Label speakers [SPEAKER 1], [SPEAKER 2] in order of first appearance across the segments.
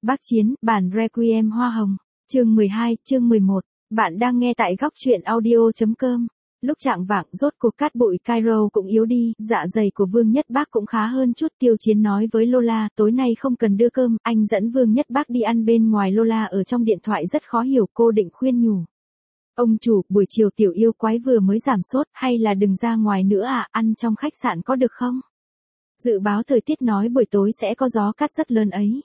[SPEAKER 1] Bác Chiến, bản Requiem Hoa Hồng. Chương 12, chương 11. Bạn đang nghe tại góc truyện audio.com. Lúc chạng vạng rốt cuộc cát bụi Cairo cũng yếu đi, dạ dày của Vương Nhất Bác cũng khá hơn chút. Tiêu Chiến nói với Lola, tối nay không cần đưa cơm, anh dẫn Vương Nhất Bác đi ăn bên ngoài. Lola ở trong điện thoại rất khó hiểu, cô định khuyên nhủ. Ông chủ, buổi chiều tiểu yêu quái vừa mới giảm sốt, hay là đừng ra ngoài nữa à, ăn trong khách sạn có được không? Dự báo thời tiết nói buổi tối sẽ có gió cát rất lớn ấy.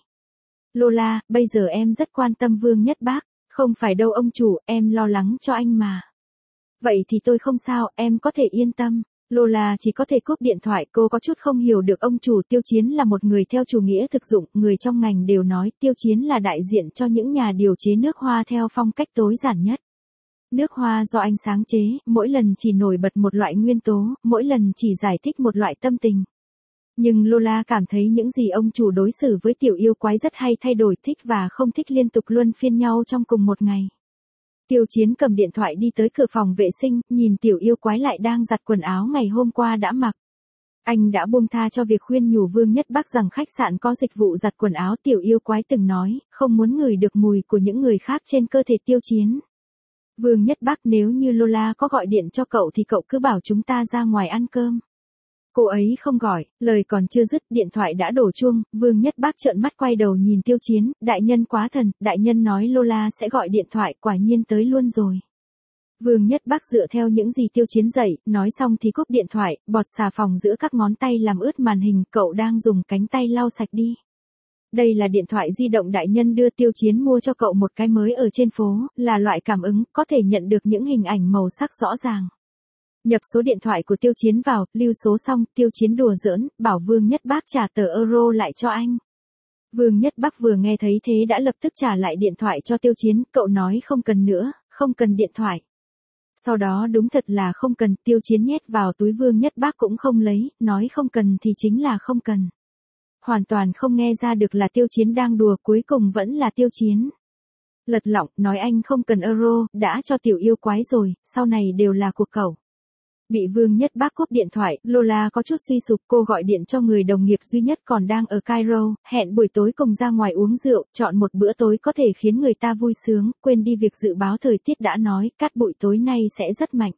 [SPEAKER 1] Lola, bây giờ em rất quan tâm Vương Nhất Bác. Không phải đâu ông chủ, em lo lắng cho anh mà. Vậy thì tôi không sao, em có thể yên tâm. Lola chỉ có thể cúp điện thoại, cô có chút không hiểu được ông chủ. Tiêu Chiến là một người theo chủ nghĩa thực dụng, người trong ngành đều nói Tiêu Chiến là đại diện cho những nhà điều chế nước hoa theo phong cách tối giản nhất. Nước hoa do anh sáng chế, mỗi lần chỉ nổi bật một loại nguyên tố, mỗi lần chỉ giải thích một loại tâm tình. Nhưng Lola cảm thấy những gì ông chủ đối xử với tiểu yêu quái rất hay, thay đổi thích và không thích liên tục luân phiên nhau trong cùng một ngày. Tiêu Chiến cầm điện thoại đi tới cửa phòng vệ sinh, nhìn tiểu yêu quái lại đang giặt quần áo ngày hôm qua đã mặc. Anh đã buông tha cho việc khuyên nhủ Vương Nhất Bác rằng khách sạn có dịch vụ giặt quần áo. Tiểu yêu quái từng nói, không muốn ngửi được mùi của những người khác trên cơ thể Tiêu Chiến. Vương Nhất Bác, nếu như Lola có gọi điện cho cậu thì cậu cứ bảo chúng ta ra ngoài ăn cơm. Cô ấy không gọi, lời còn chưa dứt, điện thoại đã đổ chuông. Vương Nhất Bác trợn mắt quay đầu nhìn Tiêu Chiến, đại nhân quá thần, đại nhân nói Lola sẽ gọi điện thoại, quả nhiên tới luôn rồi. Vương Nhất Bác dựa theo những gì Tiêu Chiến dạy, nói xong thì cúp điện thoại, bọt xà phòng giữa các ngón tay làm ướt màn hình, cậu đang dùng cánh tay lau sạch đi. Đây là điện thoại di động đại nhân đưa, Tiêu Chiến mua cho cậu một cái mới ở trên phố, là loại cảm ứng, có thể nhận được những hình ảnh màu sắc rõ ràng. Nhập số điện thoại của Tiêu Chiến vào, lưu số xong, Tiêu Chiến đùa giỡn, bảo Vương Nhất Bác trả tờ euro lại cho anh. Vương Nhất Bác vừa nghe thấy thế đã lập tức trả lại điện thoại cho Tiêu Chiến, cậu nói không cần nữa, không cần điện thoại. Sau đó đúng thật là không cần, Tiêu Chiến nhét vào túi, Vương Nhất Bác cũng không lấy, nói không cần thì chính là không cần. Hoàn toàn không nghe ra được là Tiêu Chiến đang đùa, cuối cùng vẫn là Tiêu Chiến lật lọng, nói anh không cần euro, đã cho tiểu yêu quái rồi, sau này đều là của cậu. Bị Vương Nhất Bác cúp điện thoại, Lola có chút suy sụp, cô gọi điện cho người đồng nghiệp duy nhất còn đang ở Cairo, hẹn buổi tối cùng ra ngoài uống rượu, chọn một bữa tối có thể khiến người ta vui sướng, quên đi việc dự báo thời tiết đã nói, cát bụi tối nay sẽ rất mạnh.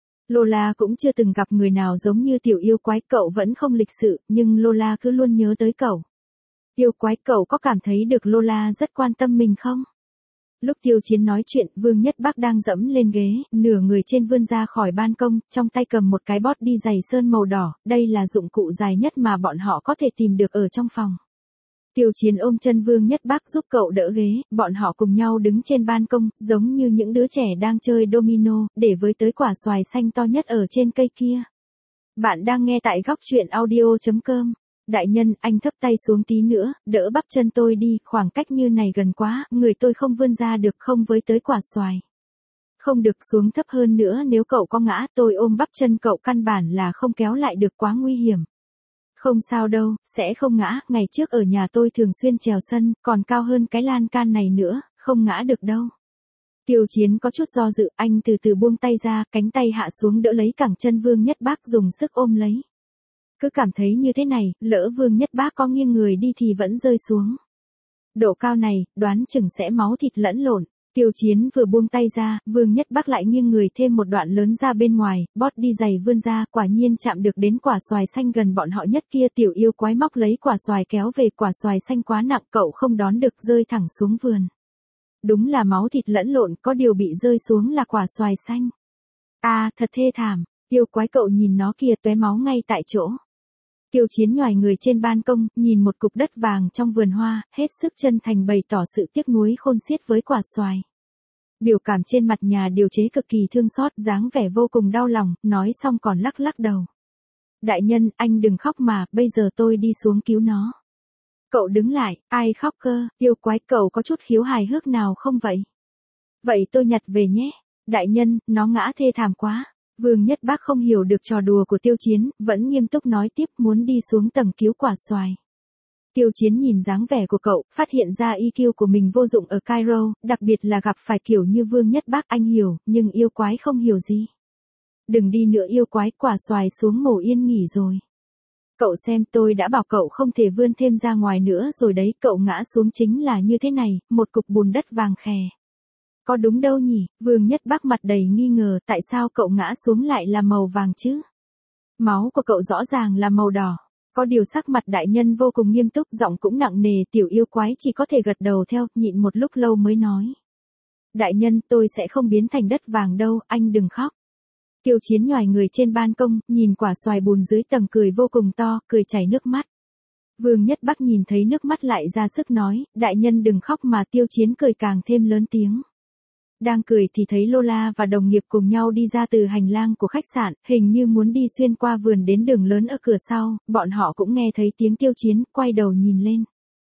[SPEAKER 1] Lola cũng chưa từng gặp người nào giống như tiểu yêu quái, cậu vẫn không lịch sự, nhưng Lola cứ luôn nhớ tới cậu. Yêu quái, cậu có cảm thấy được Lola rất quan tâm mình không? Lúc Tiêu Chiến nói chuyện, Vương Nhất Bác đang dẫm lên ghế, nửa người trên vươn ra khỏi ban công, trong tay cầm một cái bót đi giày sơn màu đỏ, đây là dụng cụ dài nhất mà bọn họ có thể tìm được ở trong phòng. Tiêu Chiến ôm chân Vương Nhất Bác giúp cậu đỡ ghế, bọn họ cùng nhau đứng trên ban công, giống như những đứa trẻ đang chơi domino, để với tới quả xoài xanh to nhất ở trên cây kia. Bạn đang nghe tại góc truyện audio.com. Đại nhân, anh thấp tay xuống tí nữa, đỡ bắp chân tôi đi, khoảng cách như này gần quá, người tôi không vươn ra được, không với tới quả xoài. Không được, xuống thấp hơn nữa, nếu cậu có ngã, tôi ôm bắp chân cậu, căn bản là không kéo lại được, quá nguy hiểm. Không sao đâu, sẽ không ngã, ngày trước ở nhà tôi thường xuyên trèo sân, còn cao hơn cái lan can này nữa, không ngã được đâu. Tiêu Chiến có chút do dự, anh từ từ buông tay ra, cánh tay hạ xuống đỡ lấy cẳng chân Vương Nhất Bác, dùng sức ôm lấy. Cứ cảm thấy như thế này, lỡ Vương Nhất Bác có nghiêng người đi thì vẫn rơi xuống. Độ cao này, đoán chừng sẽ máu thịt lẫn lộn. Tiêu Chiến vừa buông tay ra, Vương Nhất Bác lại nghiêng người thêm một đoạn lớn ra bên ngoài, bót đi giày vươn ra, quả nhiên chạm được đến quả xoài xanh gần bọn họ nhất kia. Tiểu yêu quái móc lấy quả xoài kéo về, quả xoài xanh quá nặng, cậu không đón được, rơi thẳng xuống vườn. Đúng là máu thịt lẫn lộn, có điều bị rơi xuống là quả xoài xanh. À, thật thê thảm, yêu quái, cậu nhìn nó kìa, tóe máu ngay tại chỗ. Tiêu Chiến nhoài người trên ban công, nhìn một cục đất vàng trong vườn hoa, hết sức chân thành bày tỏ sự tiếc nuối khôn xiết với quả xoài. Biểu cảm trên mặt nhà điều chế cực kỳ thương xót, dáng vẻ vô cùng đau lòng, nói xong còn lắc lắc đầu. Đại nhân, anh đừng khóc mà, bây giờ tôi đi xuống cứu nó. Cậu đứng lại, ai khóc cơ, yêu quái, cậu có chút khiếu hài hước nào không vậy? Vậy tôi nhặt về nhé. Đại nhân, nó ngã thê thảm quá. Vương Nhất Bác không hiểu được trò đùa của Tiêu Chiến, vẫn nghiêm túc nói tiếp, muốn đi xuống tầng cứu quả xoài. Tiêu Chiến nhìn dáng vẻ của cậu, phát hiện ra EQ của mình vô dụng ở Cairo, đặc biệt là gặp phải kiểu như Vương Nhất Bác, anh hiểu, nhưng yêu quái không hiểu gì. Đừng đi nữa yêu quái, quả xoài xuống mổ yên nghỉ rồi. Cậu xem tôi đã bảo cậu không thể vươn thêm ra ngoài nữa rồi đấy, cậu ngã xuống chính là như thế này, một cục bùn đất vàng khè. Có đúng đâu nhỉ, Vương Nhất Bác mặt đầy nghi ngờ, tại sao cậu ngã xuống lại là màu vàng chứ? Máu của cậu rõ ràng là màu đỏ. Có điều sắc mặt đại nhân vô cùng nghiêm túc, giọng cũng nặng nề, tiểu yêu quái chỉ có thể gật đầu theo, nhịn một lúc lâu mới nói. Đại nhân, tôi sẽ không biến thành đất vàng đâu, anh đừng khóc. Tiêu Chiến nhoài người trên ban công, nhìn quả xoài bùn dưới tầng cười vô cùng to, cười chảy nước mắt. Vương Nhất Bắc nhìn thấy nước mắt lại ra sức nói, đại nhân đừng khóc, mà Tiêu Chiến cười càng thêm lớn tiếng. Đang cười thì thấy Lola và đồng nghiệp cùng nhau đi ra từ hành lang của khách sạn, hình như muốn đi xuyên qua vườn đến đường lớn ở cửa sau, bọn họ cũng nghe thấy tiếng Tiêu Chiến, quay đầu nhìn lên.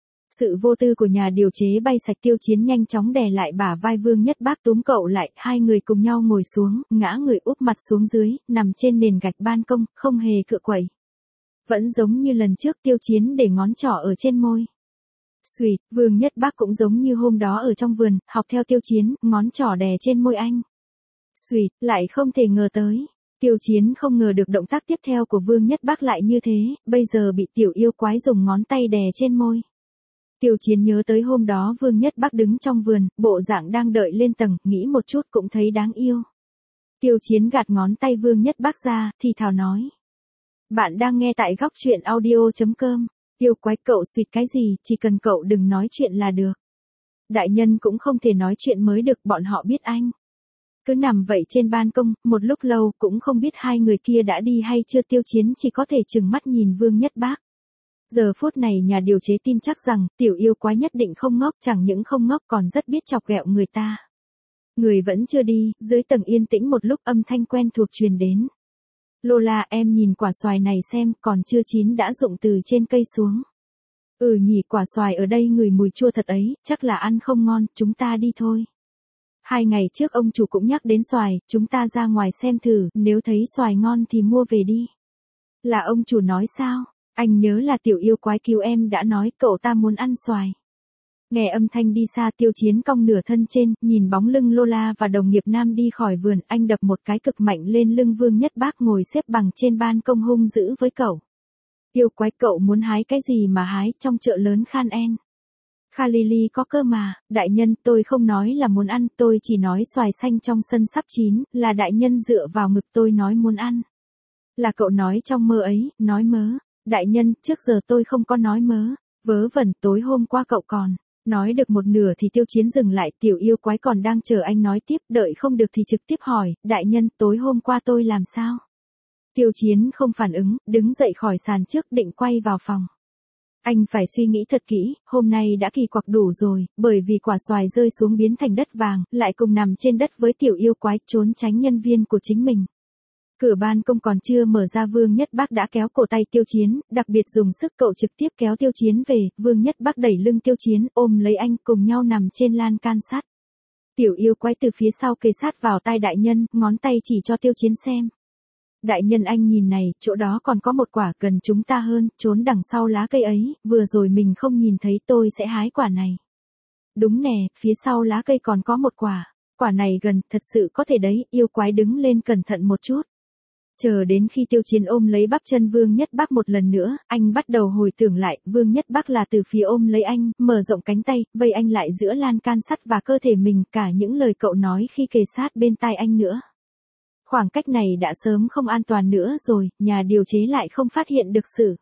[SPEAKER 1] Sự vô tư của nhà điều chế bay sạch, Tiêu Chiến nhanh chóng đè lại bả vai Vương Nhất Bác, túm cậu lại, hai người cùng nhau ngồi xuống, ngã người úp mặt xuống dưới, nằm trên nền gạch ban công, không hề cựa quậy. Vẫn giống như lần trước, Tiêu Chiến để ngón trỏ ở trên môi. Xuỵt, Vương Nhất Bác cũng giống như hôm đó ở trong vườn, học theo Tiêu Chiến, ngón trỏ đè trên môi anh. Xuỵt, lại không thể ngờ tới. Tiêu Chiến không ngờ được động tác tiếp theo của Vương Nhất Bác lại như thế, bây giờ bị tiểu yêu quái dùng ngón tay đè trên môi. Tiêu Chiến nhớ tới hôm đó Vương Nhất Bác đứng trong vườn, bộ dạng đang đợi lên tầng, nghĩ một chút cũng thấy đáng yêu. Tiêu Chiến gạt ngón tay Vương Nhất Bác ra, thì thào nói. Bạn đang nghe tại góc truyện audio.com. Yêu quái, cậu suýt cái gì, chỉ cần cậu đừng nói chuyện là được. Đại nhân cũng không thể nói chuyện mới được, bọn họ biết anh. Cứ nằm vậy trên ban công, một lúc lâu cũng không biết hai người kia đã đi hay chưa. Tiêu Chiến chỉ có thể trừng mắt nhìn Vương Nhất Bác. Giờ phút này nhà điều chế tin chắc rằng, tiểu yêu quái nhất định không ngốc, chẳng những không ngốc còn rất biết chọc ghẹo người ta. Người vẫn chưa đi, dưới tầng yên tĩnh một lúc âm thanh quen thuộc truyền đến. Lola, em nhìn quả xoài này xem, còn chưa chín đã rụng từ trên cây xuống. Ừ nhỉ, quả xoài ở đây ngửi mùi chua thật ấy, chắc là ăn không ngon, chúng ta đi thôi. 2 ngày trước ông chủ cũng nhắc đến xoài, chúng ta ra ngoài xem thử, nếu thấy xoài ngon thì mua về đi. Là ông chủ nói sao? Anh nhớ là tiểu yêu quái cứu em đã nói cậu ta muốn ăn xoài. Nghe âm thanh đi xa, Tiêu Chiến cong nửa thân trên, nhìn bóng lưng Lola và đồng nghiệp nam đi khỏi vườn, anh đập một cái cực mạnh lên lưng Vương Nhất Bác ngồi xếp bằng trên ban công hung dữ với cậu. Yêu quái, cậu muốn hái cái gì mà hái, trong chợ lớn Khan En. Khalili có cơ mà, đại nhân, tôi không nói là muốn ăn, tôi chỉ nói xoài xanh trong sân sắp chín, là đại nhân dựa vào ngực tôi nói muốn ăn. Là cậu nói trong mơ ấy, nói mớ. Đại nhân, trước giờ tôi không có nói mớ. Vớ vẩn, tối hôm qua cậu còn. Nói được một nửa thì Tiêu Chiến dừng lại, tiểu yêu quái còn đang chờ anh nói tiếp, đợi không được thì trực tiếp hỏi, đại nhân, tối hôm qua tôi làm sao? Tiêu Chiến không phản ứng, đứng dậy khỏi sàn trước định quay vào phòng. Anh phải suy nghĩ thật kỹ, hôm nay đã kỳ quặc đủ rồi, bởi vì quả xoài rơi xuống biến thành đất vàng, lại cùng nằm trên đất với tiểu yêu quái, trốn tránh nhân viên của chính mình. Cửa ban công còn chưa mở ra, Vương Nhất Bác đã kéo cổ tay Tiêu Chiến, đặc biệt dùng sức, cậu trực tiếp kéo Tiêu Chiến về, Vương Nhất Bác đẩy lưng Tiêu Chiến, ôm lấy anh, cùng nhau nằm trên lan can sắt. Tiểu yêu quái từ phía sau kề sát vào tai đại nhân, ngón tay chỉ cho Tiêu Chiến xem. Đại nhân anh nhìn này, chỗ đó còn có một quả gần chúng ta hơn, trốn đằng sau lá cây ấy, vừa rồi mình không nhìn thấy, tôi sẽ hái quả này. Đúng nè, phía sau lá cây còn có một quả. Quả này gần, thật sự có thể đấy, yêu quái đứng lên cẩn thận một chút. Chờ đến khi Tiêu Chiến ôm lấy bắp chân Vương Nhất Bác một lần nữa, anh bắt đầu hồi tưởng lại, Vương Nhất Bác là từ phía ôm lấy anh, mở rộng cánh tay, vây anh lại giữa lan can sắt và cơ thể mình, cả những lời cậu nói khi kề sát bên tai anh nữa. Khoảng cách này đã sớm không an toàn nữa rồi, nhà điều chế lại không phát hiện được sự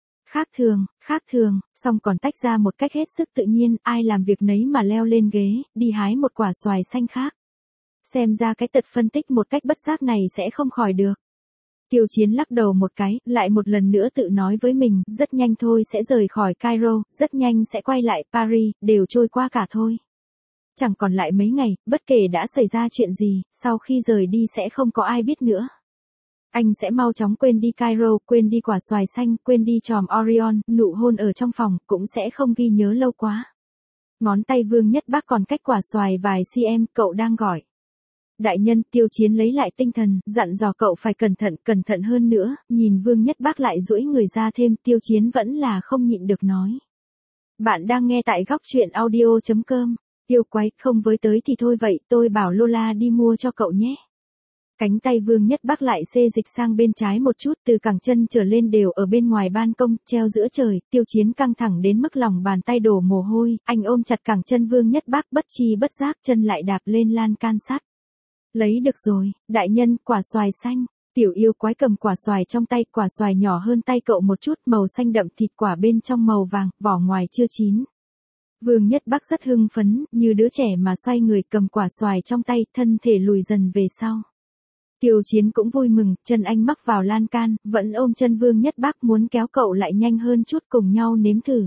[SPEAKER 1] khác thường, song còn tách ra một cách hết sức tự nhiên, ai làm việc nấy mà leo lên ghế, đi hái một quả xoài xanh khác. Xem ra cái tật phân tích một cách bất giác này sẽ không khỏi được. Tiêu Chiến lắc đầu một cái, lại một lần nữa tự nói với mình, rất nhanh thôi sẽ rời khỏi Cairo, rất nhanh sẽ quay lại Paris, đều trôi qua cả thôi. Chẳng còn lại mấy ngày, bất kể đã xảy ra chuyện gì, sau khi rời đi sẽ không có ai biết nữa. Anh sẽ mau chóng quên đi Cairo, quên đi quả xoài xanh, quên đi chòm Orion, nụ hôn ở trong phòng, cũng sẽ không ghi nhớ lâu quá. Ngón tay Vương Nhất Bác còn cách quả xoài vài cm, cậu đang gọi. Đại nhân, Tiêu Chiến lấy lại tinh thần, dặn dò cậu phải cẩn thận hơn nữa, nhìn Vương Nhất Bác lại duỗi người ra thêm, Tiêu Chiến vẫn là không nhịn được nói. Bạn đang nghe tại góc truyện audio.com. Yêu quái, không với tới thì thôi vậy, tôi bảo Lola đi mua cho cậu nhé. Cánh tay Vương Nhất Bắc lại xê dịch sang bên trái một chút, từ cẳng chân trở lên đều ở bên ngoài ban công, treo giữa trời. Tiêu Chiến căng thẳng đến mức lòng bàn tay đổ mồ hôi, anh ôm chặt cẳng chân Vương Nhất Bắc, bất chi bất giác chân lại đạp lên lan can sắt. Lấy được rồi, đại nhân, quả xoài xanh. Tiểu yêu quái cầm quả xoài trong tay, quả xoài nhỏ hơn tay cậu một chút, màu xanh đậm, thịt quả bên trong màu vàng, vỏ ngoài chưa chín. Vương Nhất Bắc rất hưng phấn, như đứa trẻ mà xoay người cầm quả xoài trong tay, thân thể lùi dần về sau. Tiêu Chiến cũng vui mừng, chân anh mắc vào lan can, vẫn ôm chân Vương Nhất Bắc muốn kéo cậu lại nhanh hơn chút cùng nhau nếm thử.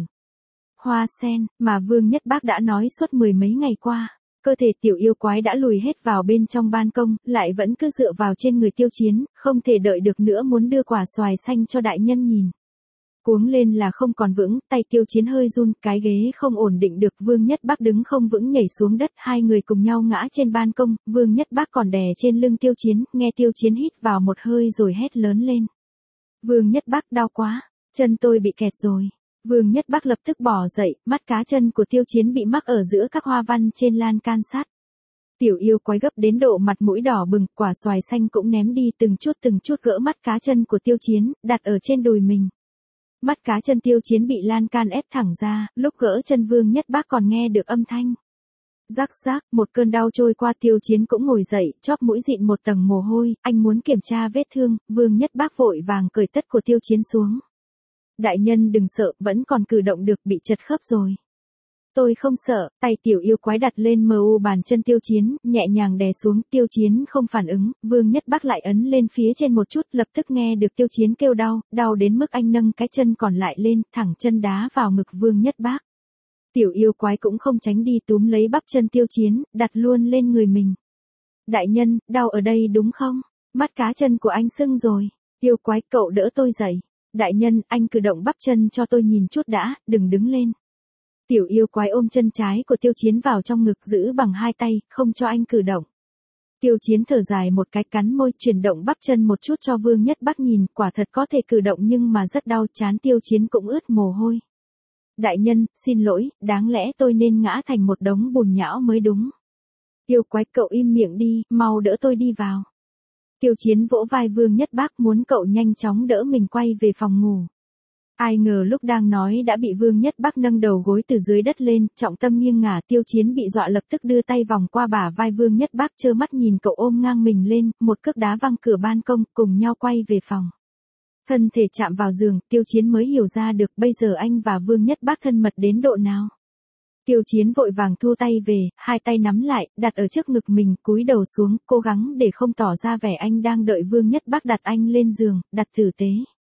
[SPEAKER 1] Hoa sen, mà Vương Nhất Bắc đã nói suốt 10 mấy ngày qua. Cơ thể tiểu yêu quái đã lùi hết vào bên trong ban công, lại vẫn cứ dựa vào trên người Tiêu Chiến, không thể đợi được nữa muốn đưa quả xoài xanh cho đại nhân nhìn. Cuống lên là không còn vững, tay Tiêu Chiến hơi run, cái ghế không ổn định được, Vương Nhất Bắc đứng không vững nhảy xuống đất, hai người cùng nhau ngã trên ban công, Vương Nhất Bắc còn đè trên lưng Tiêu Chiến, nghe Tiêu Chiến hít vào một hơi rồi hét lớn lên. Vương Nhất Bắc, đau quá, chân tôi bị kẹt rồi. Vương Nhất Bắc lập tức bỏ dậy, mắt cá chân của Tiêu Chiến bị mắc ở giữa các hoa văn trên lan can sắt. Tiểu yêu quái gấp đến độ mặt mũi đỏ bừng, quả xoài xanh cũng ném đi từng chút gỡ mắt cá chân của Tiêu Chiến, đặt ở trên đùi mình. Mắt cá chân Tiêu Chiến bị lan can ép thẳng ra, lúc gỡ chân Vương Nhất Bắc còn nghe được âm thanh. Rắc rắc, một cơn đau trôi qua, Tiêu Chiến cũng ngồi dậy, chóp mũi dịn một tầng mồ hôi, anh muốn kiểm tra vết thương, Vương Nhất Bắc vội vàng cởi tất của Tiêu Chiến xuống. Đại nhân đừng sợ, vẫn còn cử động được, bị chật khớp rồi. Tôi không sợ, tay tiểu yêu quái đặt lên mu bàn chân Tiêu Chiến, nhẹ nhàng đè xuống, Tiêu Chiến không phản ứng, Vương Nhất Bắc lại ấn lên phía trên một chút, lập tức nghe được Tiêu Chiến kêu đau, đau đến mức anh nâng cái chân còn lại lên, thẳng chân đá vào ngực Vương Nhất Bắc. Tiểu yêu quái cũng không tránh đi, túm lấy bắp chân Tiêu Chiến, đặt luôn lên người mình. Đại nhân, đau ở đây đúng không? Mắt cá chân của anh sưng rồi. Yêu quái, cậu đỡ tôi dậy. Đại nhân, anh cử động bắp chân cho tôi nhìn chút đã, đừng đứng lên. Tiểu yêu quái ôm chân trái của Tiêu Chiến vào trong ngực giữ bằng hai tay, không cho anh cử động. Tiêu Chiến thở dài một cái, cắn môi, chuyển động bắp chân một chút cho Vương Nhất Bắc nhìn, quả thật có thể cử động nhưng mà rất đau, trán Tiêu Chiến cũng ướt mồ hôi. Đại nhân, xin lỗi, đáng lẽ tôi nên ngã thành một đống bùn nhão mới đúng. Yêu quái, cậu im miệng đi, mau đỡ tôi đi vào. Tiêu Chiến vỗ vai Vương Nhất Bắc, muốn cậu nhanh chóng đỡ mình quay về phòng ngủ. Ai ngờ lúc đang nói đã bị Vương Nhất Bắc nâng đầu gối từ dưới đất lên, trọng tâm nghiêng ngả, Tiêu Chiến bị dọa lập tức đưa tay vòng qua bả vai Vương Nhất Bắc, trơ mắt nhìn cậu ôm ngang mình lên, một cước đá văng cửa ban công, cùng nhau quay về phòng. Thân thể chạm vào giường, Tiêu Chiến mới hiểu ra được bây giờ anh và Vương Nhất Bắc thân mật đến độ nào. Tiêu Chiến vội vàng thu tay về, hai tay nắm lại, đặt ở trước ngực mình, cúi đầu xuống, cố gắng để không tỏ ra vẻ anh đang đợi Vương Nhất Bắc đặt anh lên giường, đặt tử tế.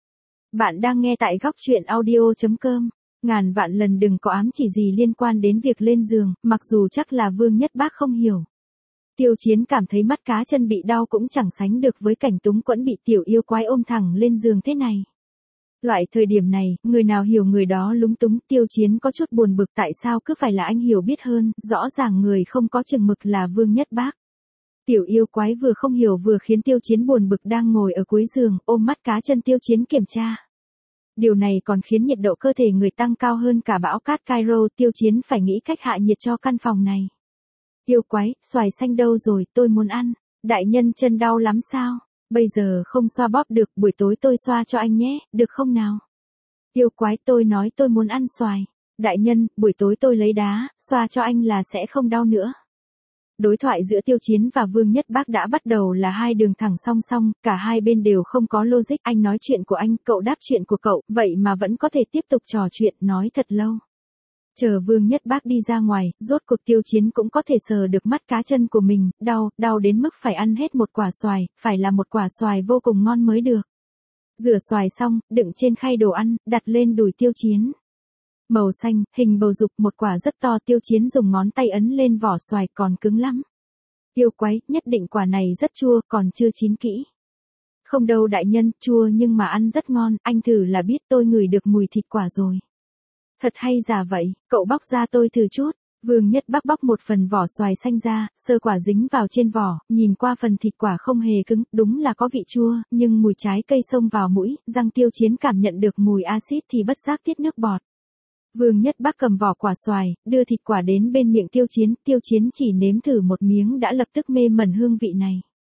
[SPEAKER 1] Bạn đang nghe tại góc truyện audio.com. Ngàn vạn lần đừng có ám chỉ gì liên quan đến việc lên giường, mặc dù chắc là Vương Nhất Bắc không hiểu. Tiêu Chiến cảm thấy mắt cá chân bị đau cũng chẳng sánh được với cảnh túng quẫn bị tiểu yêu quái ôm thẳng lên giường thế này. Loại thời điểm này, người nào hiểu người đó lúng túng, Tiêu Chiến có chút buồn bực tại sao cứ phải là anh hiểu biết hơn, rõ ràng người không có chừng mực là Vương Nhất Bắc. Tiểu yêu quái vừa không hiểu vừa khiến Tiêu Chiến buồn bực, đang ngồi ở cuối giường, ôm mắt cá chân Tiêu Chiến kiểm tra. Điều này còn khiến nhiệt độ cơ thể người tăng cao hơn cả bão cát Cairo, Tiêu Chiến phải nghĩ cách hạ nhiệt cho căn phòng này. Yêu quái, xoài xanh đâu rồi, tôi muốn ăn. Đại nhân chân đau lắm sao? Bây giờ không xoa bóp được, buổi tối tôi xoa cho anh nhé, được không nào? Yêu quái, tôi nói tôi muốn ăn xoài. Đại nhân, buổi tối tôi lấy đá, xoa cho anh là sẽ không đau nữa. Đối thoại giữa Tiêu Chiến và Vương Nhất Bắc đã bắt đầu là hai đường thẳng song song, cả hai bên đều không có logic, anh nói chuyện của anh, cậu đáp chuyện của cậu, vậy mà vẫn có thể tiếp tục trò chuyện, nói thật lâu. Chờ Vương Nhất Bắc đi ra ngoài, rốt cuộc Tiêu Chiến cũng có thể sờ được mắt cá chân của mình, đau đến mức phải ăn hết một quả xoài, phải là một quả xoài vô cùng ngon mới được. Rửa xoài xong, đựng trên khay đồ ăn, đặt lên đùi Tiêu Chiến. Màu xanh, hình bầu dục, một quả rất to, Tiêu Chiến dùng ngón tay ấn lên vỏ xoài, còn cứng lắm. Yêu quái, nhất định quả này rất chua, còn chưa chín kỹ. Không đâu đại nhân, chua nhưng mà ăn rất ngon, anh thử là biết, tôi ngửi được mùi thịt quả rồi. Thật hay giả vậy, cậu bóc ra tôi thử chút. Vương Nhất Bắc bóc một phần vỏ xoài xanh ra, sơ quả dính vào trên vỏ, nhìn qua phần thịt quả không hề cứng, đúng là có vị chua, nhưng mùi trái cây xông vào mũi, răng Tiêu Chiến cảm nhận được mùi axit thì bất giác tiết nước bọt. Vương Nhất Bắc cầm vỏ quả xoài, đưa thịt quả đến bên miệng Tiêu Chiến chỉ nếm thử một miếng đã lập tức mê mẩn hương vị này.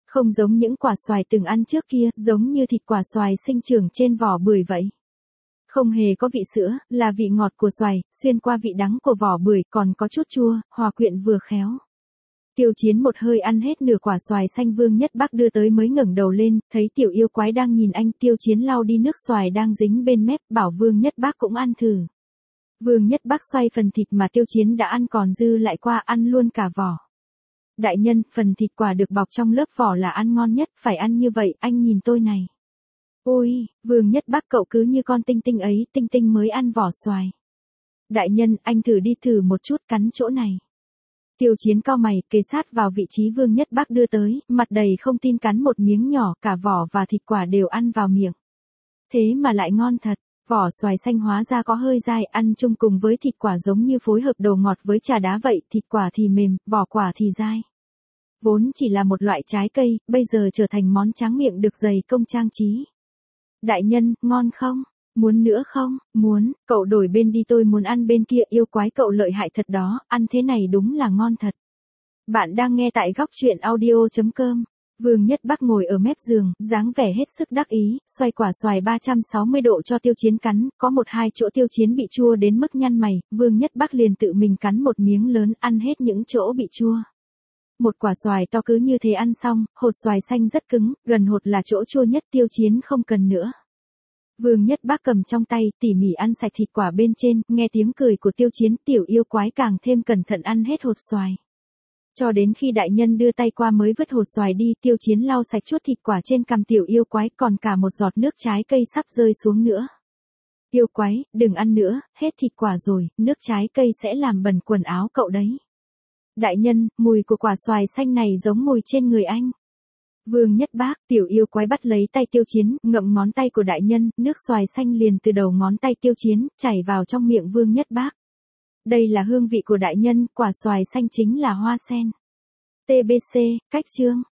[SPEAKER 1] Không giống những quả xoài từng ăn trước kia, giống như thịt quả xoài sinh trưởng trên vỏ bưởi vậy. Không hề có vị sữa, là vị ngọt của xoài, xuyên qua vị đắng của vỏ bưởi, còn có chút chua, hòa quyện vừa khéo. Tiêu Chiến một hơi ăn hết nửa quả xoài xanh Vương Nhất Bắc đưa tới mới ngẩng đầu lên, thấy tiểu yêu quái đang nhìn anh, Tiêu Chiến lau đi nước xoài đang dính bên mép, bảo Vương Nhất Bắc cũng ăn thử. Vương Nhất Bắc xoay phần thịt mà Tiêu Chiến đã ăn còn dư lại qua, ăn luôn cả vỏ. Đại nhân, phần thịt quả được bọc trong lớp vỏ là ăn ngon nhất, phải ăn như vậy, anh nhìn tôi này. Ôi, Vương Nhất Bắc cậu cứ như con tinh tinh ấy, tinh tinh mới ăn vỏ xoài. Đại nhân, anh thử một chút, cắn chỗ này. Tiêu Chiến cau mày, kề sát vào vị trí Vương Nhất Bắc đưa tới, mặt đầy không tin cắn một miếng nhỏ, cả vỏ và thịt quả đều ăn vào miệng. Thế mà lại ngon thật, vỏ xoài xanh hóa ra có hơi dai, ăn chung cùng với thịt quả giống như phối hợp đồ ngọt với trà đá vậy, thịt quả thì mềm, vỏ quả thì dai. Vốn chỉ là một loại trái cây, bây giờ trở thành món tráng miệng được dày công trang trí. Đại nhân, ngon không? Muốn nữa không? Muốn, cậu đổi bên đi, tôi muốn ăn bên kia, yêu quái cậu lợi hại thật đó, ăn thế này đúng là ngon thật. Bạn đang nghe tại góc truyện audio.com. Vương Nhất Bắc ngồi ở mép giường, dáng vẻ hết sức đắc ý, xoay quả xoài 360 độ cho Tiêu Chiến cắn, có một hai chỗ Tiêu Chiến bị chua đến mức nhăn mày, Vương Nhất Bắc liền tự mình cắn một miếng lớn, ăn hết những chỗ bị chua. Một quả xoài to cứ như thế ăn xong, hột xoài xanh rất cứng, gần hột là chỗ chua nhất, Tiêu Chiến không cần nữa. Vương Nhất Bắc cầm trong tay, tỉ mỉ ăn sạch thịt quả bên trên, nghe tiếng cười của Tiêu Chiến, tiểu yêu quái càng thêm cẩn thận ăn hết hột xoài. Cho đến khi đại nhân đưa tay qua mới vứt hột xoài đi, Tiêu Chiến lau sạch chút thịt quả trên cằm tiểu yêu quái, còn cả một giọt nước trái cây sắp rơi xuống nữa. Yêu quái, đừng ăn nữa, hết thịt quả rồi, nước trái cây sẽ làm bẩn quần áo cậu đấy. Đại nhân, mùi của quả xoài xanh này giống mùi trên người anh. Vương Nhất Bắc, tiểu yêu quái bắt lấy tay Tiêu Chiến, ngậm ngón tay của đại nhân, nước xoài xanh liền từ đầu ngón tay Tiêu Chiến, chảy vào trong miệng Vương Nhất Bắc. Đây là hương vị của đại nhân, quả xoài xanh chính là hoa sen. TBC, cách chương.